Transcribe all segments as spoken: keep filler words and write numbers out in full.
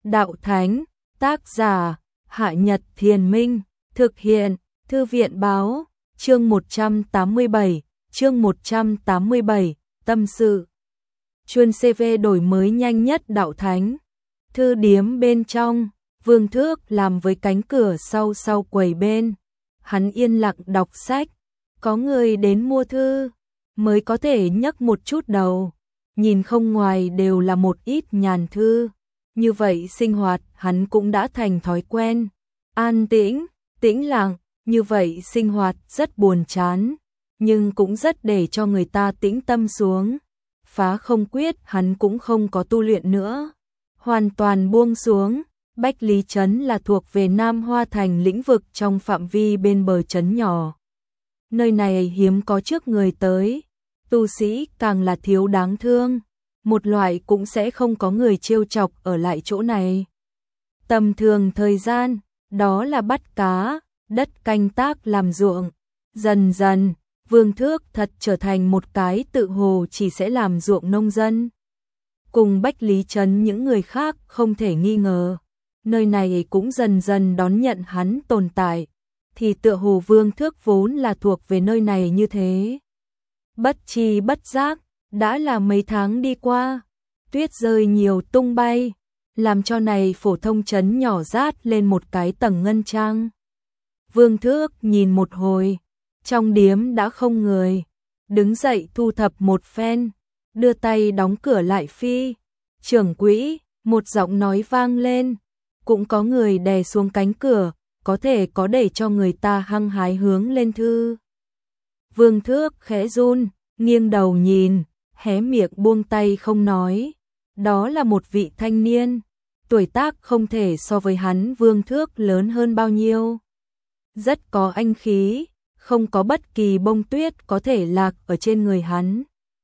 đạo thánh, tác giả, Hạ Nhật Thiền Minh, thực hiện, Thư viện báo, chương một trăm tám mươi bảy, chương một trăm tám mươi bảy, tâm sự. Chuyên xê vê đổi mới nhanh nhất đạo thánh. Thư điếm bên trong, Vương Thước làm với cánh cửa sau sau quầy bên. Hắn yên lặng đọc sách, có người đến mua thư, mới có thể nhấc một chút đầu. Nhìn không ngoài đều là một ít nhàn thư. Như vậy sinh hoạt hắn cũng đã thành thói quen. An tĩnh, tĩnh lặng, như vậy sinh hoạt rất buồn chán, nhưng cũng rất để cho người ta tĩnh tâm xuống. Phá không quyết hắn cũng không có tu luyện nữa. Hoàn toàn buông xuống. Bách Lý Trấn là thuộc về Nam Hoa Thành lĩnh vực trong phạm vi bên bờ trấn nhỏ. Nơi này hiếm có trước người tới. Tu sĩ càng là thiếu đáng thương. Một loại cũng sẽ không có người trêu chọc ở lại chỗ này. Tầm thường thời gian, đó là bắt cá, đất canh tác làm ruộng. Dần dần, Vương Thước thật trở thành một cái tự hồ chỉ sẽ làm ruộng nông dân. Cùng Bách Lý Trấn những người khác không thể nghi ngờ. Nơi này cũng dần dần đón nhận hắn tồn tại. Thì tựa hồ Vương Thước vốn là thuộc về nơi này như thế. Bất chi bất giác, đã là mấy tháng đi qua. Tuyết rơi nhiều tung bay, làm cho này phổ thông trấn nhỏ rát lên một cái tầng ngân trang. Vương Thước nhìn một hồi, trong điếm đã không người. Đứng dậy thu thập một phen, đưa tay đóng cửa lại phi. Trưởng quỹ, một giọng nói vang lên. Cũng có người đè xuống cánh cửa, có thể có để cho người ta hăng hái hướng lên thư. Vương Thước khẽ run, nghiêng đầu nhìn, hé miệng buông tay không nói. Đó là một vị thanh niên, tuổi tác không thể so với hắn Vương Thước lớn hơn bao nhiêu. Rất có anh khí, không có bất kỳ bông tuyết có thể lạc ở trên người hắn.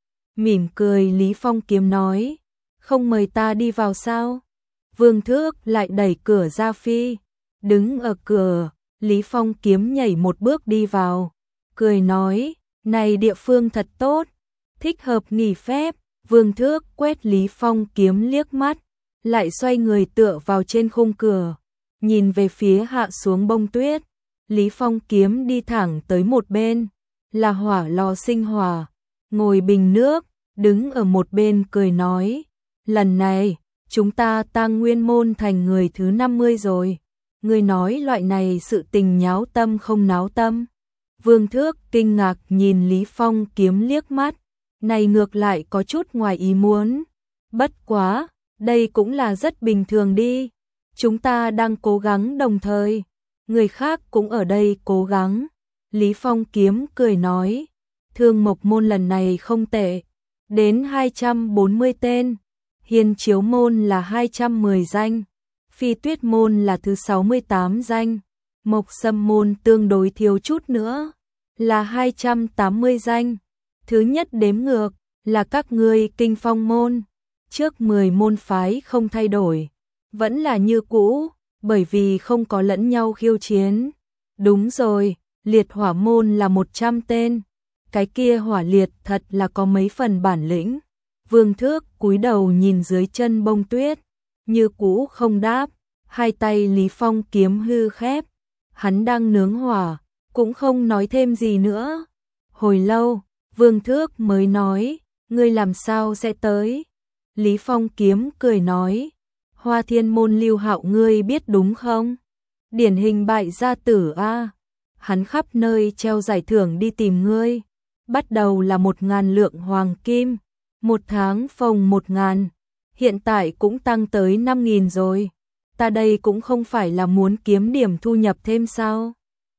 Mỉm cười Lý Phong Kiếm nói, không mời ta đi vào sao? Vương Thước lại đẩy cửa ra phi, đứng ở cửa, Lý Phong Kiếm nhảy một bước đi vào, cười nói, này địa phương thật tốt, thích hợp nghỉ phép. Vương Thước quét Lý Phong Kiếm liếc mắt, lại xoay người tựa vào trên khung cửa, nhìn về phía hạ xuống bông tuyết. Lý Phong Kiếm đi thẳng tới một bên, là hỏa lò sinh hỏa, ngồi bình nước, đứng ở một bên cười nói, lần này, chúng ta Tang Nguyên môn thành người thứ năm mươi rồi. Ngươi nói loại này sự tình nháo tâm không náo tâm. Vương Thước kinh ngạc nhìn Lý Phong Kiếm liếc mắt, này ngược lại có chút ngoài ý muốn. Bất quá, đây cũng là rất bình thường đi. Chúng ta đang cố gắng đồng thời, người khác cũng ở đây cố gắng. Lý Phong Kiếm cười nói, Thương Mộc môn lần này không tệ, đến hai trăm bốn mươi tên. Hiên Chiếu môn là hai trăm mười danh, Phi Tuyết môn là thứ sáu mươi tám danh, Mộc Sâm môn tương đối thiếu chút nữa, là hai trăm tám mươi danh. Thứ nhất đếm ngược là các ngươi Kinh Phong môn, trước mười môn phái không thay đổi, vẫn là như cũ, bởi vì không có lẫn nhau khiêu chiến. Đúng rồi, Liệt Hỏa môn là một trăm tên, cái kia hỏa liệt thật là có mấy phần bản lĩnh. Vương Thước cúi đầu nhìn dưới chân bông tuyết, như cũ không đáp, hai tay Lý Phong Kiếm hư khép, hắn đang nướng hỏa, cũng không nói thêm gì nữa. Hồi lâu, Vương Thước mới nói, ngươi làm sao sẽ tới? Lý Phong Kiếm cười nói, Hoa Thiên môn Lưu Hạo ngươi biết đúng không? Điển hình bại gia tử a, hắn khắp nơi treo giải thưởng đi tìm ngươi, bắt đầu là một ngàn lượng hoàng kim. Một tháng phồng một ngàn, hiện tại cũng tăng tới năm nghìn rồi. Ta đây cũng không phải là muốn kiếm điểm thu nhập thêm sao?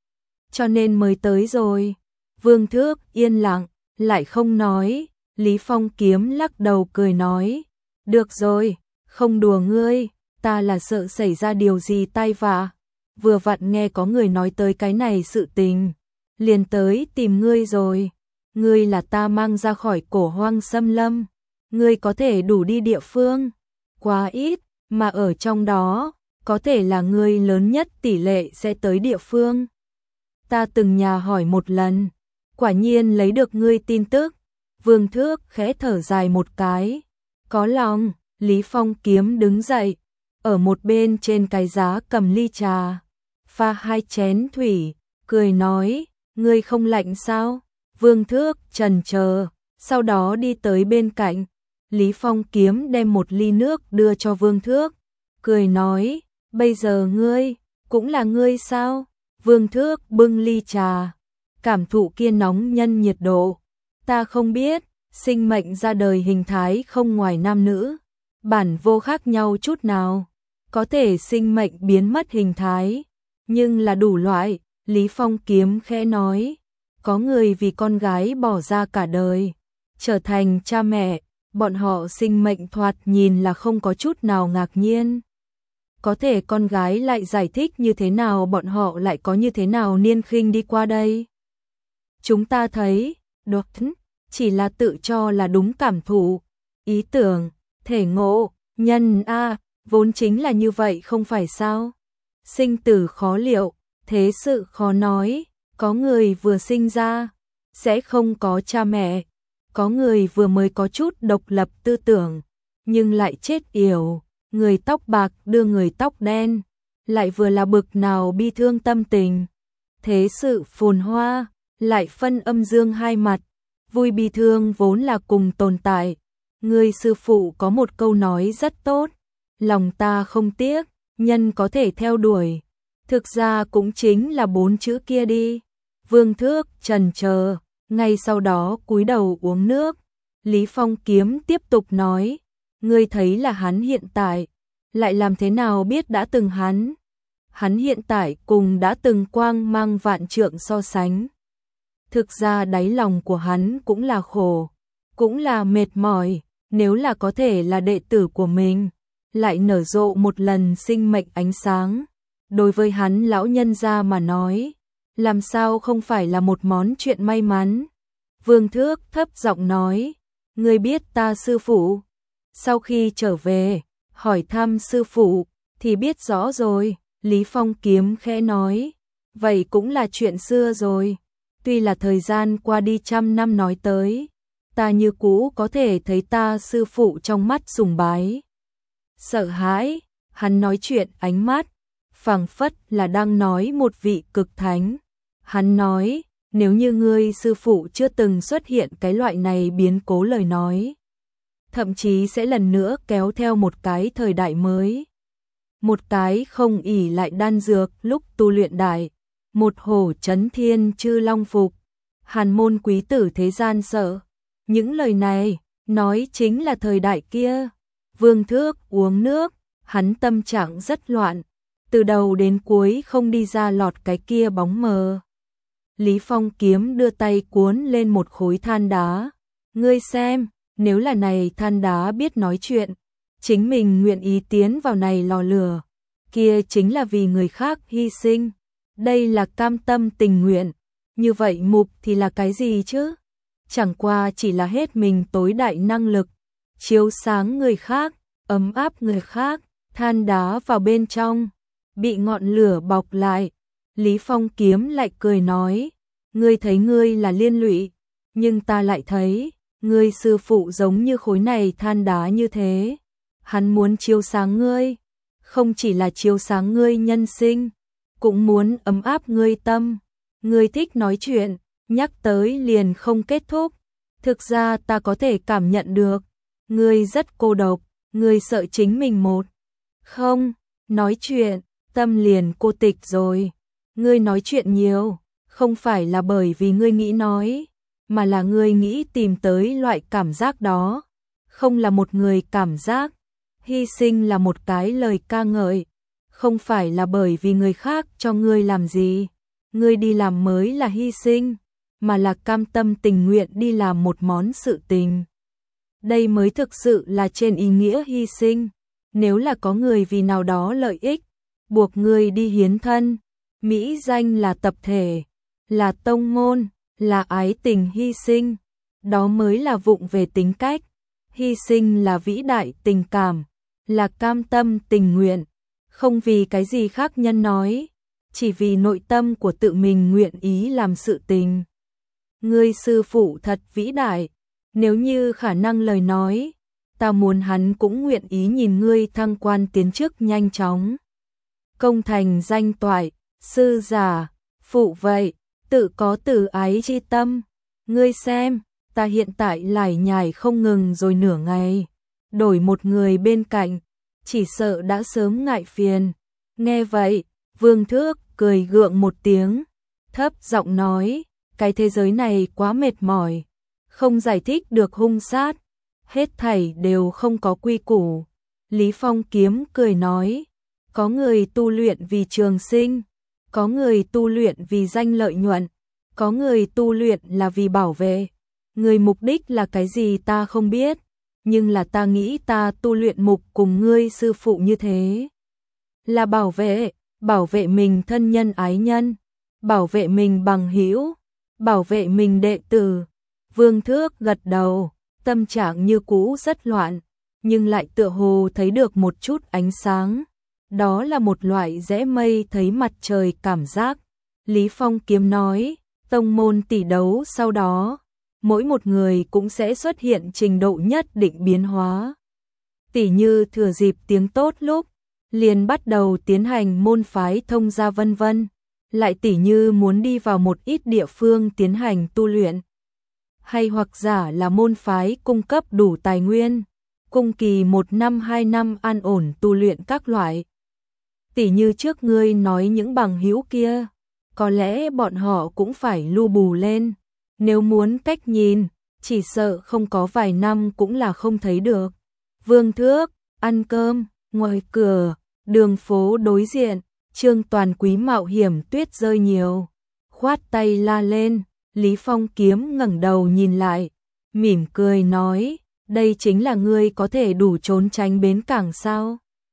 Cho nên mới tới rồi. Vương Thước yên lặng, lại không nói. Lý Phong Kiếm lắc đầu cười nói, được rồi, không đùa ngươi, ta là sợ xảy ra điều gì tai vạ. Vừa vặn nghe có người nói tới cái này sự tình, liền tới tìm ngươi rồi. Ngươi là ta mang ra khỏi cổ hoang xâm lâm, ngươi có thể đủ đi địa phương quá ít, mà ở trong đó có thể là ngươi lớn nhất tỷ lệ sẽ tới địa phương. Ta từng nhà hỏi một lần, quả nhiên lấy được ngươi tin tức. Vương Thước khẽ thở dài một cái, có lòng. Lý Phong Kiếm đứng dậy, ở một bên trên cái giá cầm ly trà, pha hai chén thủy, cười nói, ngươi không lạnh sao? Vương Thước chần chờ, sau đó đi tới bên cạnh, Lý Phong Kiếm đem một ly nước đưa cho Vương Thước, cười nói, bây giờ ngươi, cũng là ngươi sao? Vương Thước bưng ly trà, cảm thụ kia nóng nhân nhiệt độ, ta không biết, sinh mệnh ra đời hình thái không ngoài nam nữ, bản vô khác nhau chút nào, có thể sinh mệnh biến mất hình thái, nhưng là đủ loại, Lý Phong Kiếm khẽ nói, có người vì con gái bỏ ra cả đời, trở thành cha mẹ, bọn họ sinh mệnh thoạt nhìn là không có chút nào ngạc nhiên. Có thể con gái lại giải thích như thế nào bọn họ lại có như thế nào niên khinh đi qua đây. Chúng ta thấy, đột chỉ là tự cho là đúng cảm thụ, ý tưởng, thể ngộ, nhân a vốn chính là như vậy không phải sao. Sinh tử khó liệu, thế sự khó nói, có người vừa sinh ra, sẽ không có cha mẹ, có người vừa mới có chút độc lập tư tưởng, nhưng lại chết yểu, người tóc bạc đưa người tóc đen, lại vừa là bực nào bi thương tâm tình. Thế sự phồn hoa, lại phân âm dương hai mặt, vui bi thương vốn là cùng tồn tại. Người sư phụ có một câu nói rất tốt, lòng ta không tiếc, nhân có thể theo đuổi. Thực ra cũng chính là bốn chữ kia đi. Vương Thước chần chờ, ngay sau đó cúi đầu uống nước. Lý Phong Kiếm tiếp tục nói, ngươi thấy là hắn hiện tại, lại làm thế nào biết đã từng hắn? Hắn hiện tại cùng đã từng quang mang vạn trượng so sánh. Thực ra đáy lòng của hắn cũng là khổ, cũng là mệt mỏi, nếu là có thể là đệ tử của mình, lại nở rộ một lần sinh mệnh ánh sáng. Đối với hắn lão nhân gia mà nói, làm sao không phải là một món chuyện may mắn. Vương Thước thấp giọng nói, ngươi biết ta sư phụ. Sau khi trở về, hỏi thăm sư phụ, thì biết rõ rồi. Lý Phong Kiếm khẽ nói, vậy cũng là chuyện xưa rồi. Tuy là thời gian qua đi trăm năm nói tới, ta như cũ có thể thấy ta sư phụ trong mắt sùng bái. Sợ hãi, hắn nói chuyện ánh mắt, phảng phất là đang nói một vị cực thánh. Hắn nói, nếu như ngươi sư phụ chưa từng xuất hiện cái loại này biến cố lời nói, thậm chí sẽ lần nữa kéo theo một cái thời đại mới. Một cái không ỷ lại đan dược lúc tu luyện đại, một hổ chấn thiên chư long phục, hàn môn quý tử thế gian sợ. Những lời này, nói chính là thời đại kia. Vương Thước uống nước, hắn tâm trạng rất loạn, từ đầu đến cuối không đi ra lọt cái kia bóng mờ. Lý Phong Kiếm đưa tay cuốn lên một khối than đá. Ngươi xem, nếu là này than đá biết nói chuyện, chính mình nguyện ý tiến vào này lò lửa, kia chính là vì người khác hy sinh. Đây là cam tâm tình nguyện, như vậy mục thì là cái gì chứ? Chẳng qua chỉ là hết mình tối đại năng lực, chiếu sáng người khác, ấm áp người khác, than đá vào bên trong, bị ngọn lửa bọc lại. Lý Phong Kiếm lại cười nói, ngươi thấy ngươi là liên lụy, nhưng ta lại thấy, ngươi sư phụ giống như khối này than đá như thế. Hắn muốn chiếu sáng ngươi, không chỉ là chiếu sáng ngươi nhân sinh, cũng muốn ấm áp ngươi tâm. Ngươi thích nói chuyện, nhắc tới liền không kết thúc. Thực ra ta có thể cảm nhận được, ngươi rất cô độc, ngươi sợ chính mình một. Không, nói chuyện, tâm liền cô tịch rồi. Ngươi nói chuyện nhiều, không phải là bởi vì ngươi nghĩ nói, mà là ngươi nghĩ tìm tới loại cảm giác đó. Không là một người cảm giác, hy sinh là một cái lời ca ngợi, không phải là bởi vì người khác cho ngươi làm gì, ngươi đi làm mới là hy sinh, mà là cam tâm tình nguyện đi làm một món sự tình. Đây mới thực sự là trên ý nghĩa hy sinh. Nếu là có người vì nào đó lợi ích, buộc ngươi đi hiến thân, mỹ danh là tập thể, là tông môn, là ái tình hy sinh, đó mới là vụng về tính cách. Hy sinh là vĩ đại tình cảm, là cam tâm tình nguyện, không vì cái gì khác nhân nói, chỉ vì nội tâm của tự mình nguyện ý làm sự tình. Ngươi sư phụ thật vĩ đại, nếu như khả năng lời nói, ta muốn hắn cũng nguyện ý nhìn ngươi thăng quan tiến chức nhanh chóng. Công thành danh toại, sư giả, phụ vậy, tự có từ ái chi tâm. Ngươi xem, ta hiện tại lải nhải không ngừng rồi nửa ngày. Đổi một người bên cạnh, chỉ sợ đã sớm ngại phiền. Nghe vậy, Vương Thước cười gượng một tiếng, thấp giọng nói, cái thế giới này quá mệt mỏi, không giải thích được hung sát, hết thảy đều không có quy củ. Lý Phong Kiếm cười nói, có người tu luyện vì trường sinh, có người tu luyện vì danh lợi nhuận, có người tu luyện là vì bảo vệ. Người mục đích là cái gì ta không biết, nhưng là ta nghĩ ta tu luyện mục cùng ngươi sư phụ như thế. Là bảo vệ, bảo vệ mình thân nhân ái nhân, bảo vệ mình bằng hữu, bảo vệ mình đệ tử. Vương Thước gật đầu, tâm trạng như cũ rất loạn, nhưng lại tựa hồ thấy được một chút ánh sáng. Đó là một loại rẽ mây thấy mặt trời cảm giác. Lý Phong Kiếm nói, tông môn tỷ đấu sau đó, mỗi một người cũng sẽ xuất hiện trình độ nhất định biến hóa. Tỷ như thừa dịp tiếng tốt lúc, liền bắt đầu tiến hành môn phái thông gia vân vân, lại tỷ như muốn đi vào một ít địa phương tiến hành tu luyện. Hay hoặc giả là môn phái cung cấp đủ tài nguyên, cung kỳ một năm hai năm an ổn tu luyện các loại. Tỷ như trước ngươi nói những bằng hữu kia, có lẽ bọn họ cũng phải lu bù lên. Nếu muốn cách nhìn, chỉ sợ không có vài năm cũng là không thấy được. Vương Thước, ăn cơm, ngoài cửa, đường phố đối diện, Trương Toàn Quý mạo hiểm tuyết rơi nhiều. Khoát tay la lên, Lý Phong Kiếm ngẩng đầu nhìn lại, mỉm cười nói, đây chính là ngươi có thể đủ trốn tránh bến cảng sao?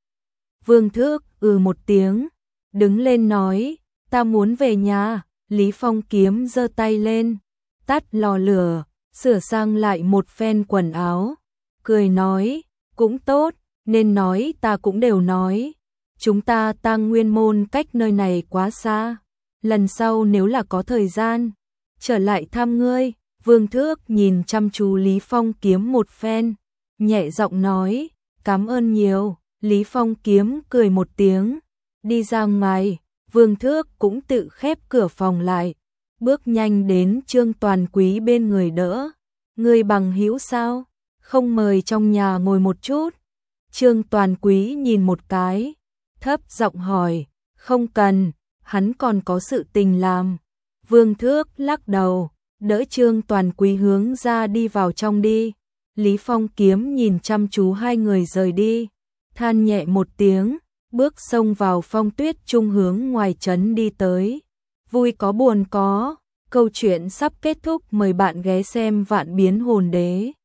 Vương Thước ừ một tiếng, đứng lên nói, ta muốn về nhà. Lý Phong Kiếm giơ tay lên, tắt lò lửa, sửa sang lại một phen quần áo, cười nói, cũng tốt, nên nói ta cũng đều nói. Chúng ta Tang Nguyên môn cách nơi này quá xa, lần sau nếu là có thời gian, trở lại thăm ngươi. Vương Thước nhìn chăm chú Lý Phong Kiếm một phen, nhẹ giọng nói, cảm ơn nhiều. Lý Phong Kiếm cười một tiếng, đi ra ngoài. Vương Thước cũng tự khép cửa phòng lại, bước nhanh đến Trương Toàn Quý bên người đỡ. Ngươi bằng hữu sao? Không mời trong nhà ngồi một chút? Trương Toàn Quý nhìn một cái, thấp giọng hỏi, không cần, hắn còn có sự tình làm. Vương Thước lắc đầu, đỡ Trương Toàn Quý hướng ra đi vào trong đi. Lý Phong Kiếm nhìn chăm chú hai người rời đi, than nhẹ một tiếng, bước xông vào phong tuyết trung hướng ngoài trấn đi tới. Vui có buồn có, câu chuyện sắp kết thúc, mời bạn ghé xem Vạn Biến Hồn Đế.